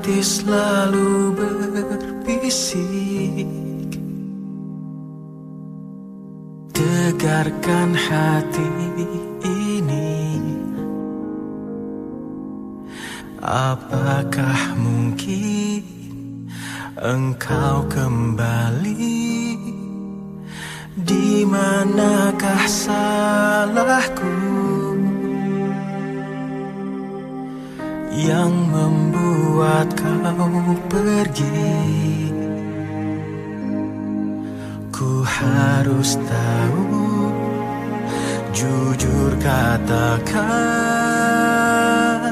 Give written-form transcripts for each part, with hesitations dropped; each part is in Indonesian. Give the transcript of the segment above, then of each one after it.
hati selalu berbisik, tegarkan hati ini. Apakah mungkin engkau kembali? Di manakah salahku yang membuat kau pergi? Ku harus tahu, jujur katakan.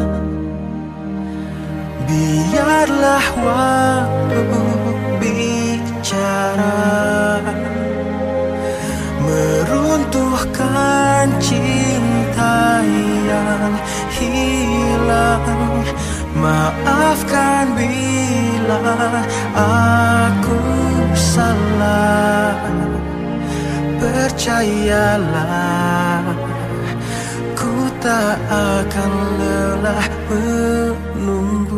Biarlah waktu bicara, meruntuhkan cinta yang hilang. Maafkan bila aku salah. Percayalah, ku tak akan lelah menunggu.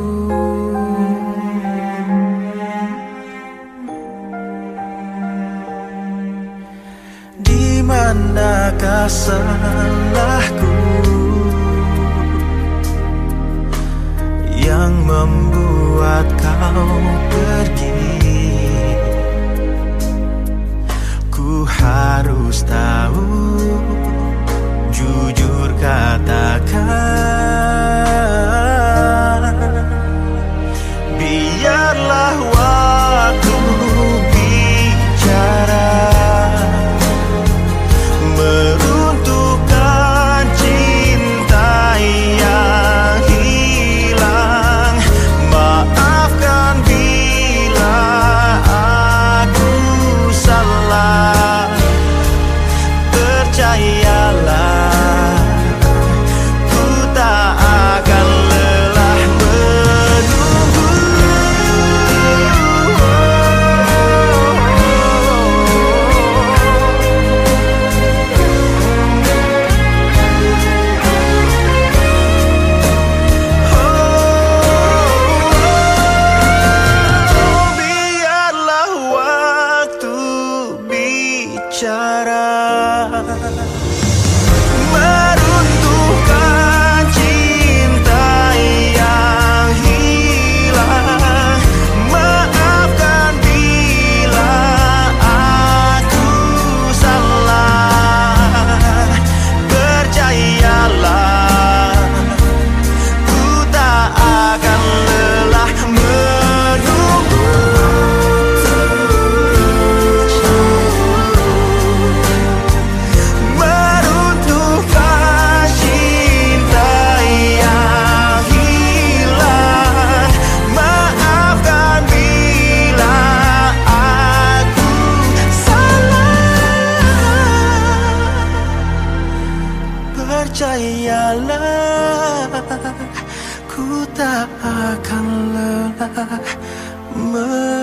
Di manakah salahku yang membuat kau pergi? Ku harus tahu, jujur katakan. Biarlah waktu bicara, meruntuhkan cinta yang hilang. Maafkan bila aku salah. Percayalah, ku tak akan lelah menunggu. Biarlah waktu bicara, meruntuhkan cinta yang hilang. Maafkan bila aku salah. Percayalah, ku tak akan lelah menunggu. Meruntuhkan cinta yang hilang. Maafkan bila aku salah. Percayalah, ku tak akan lelah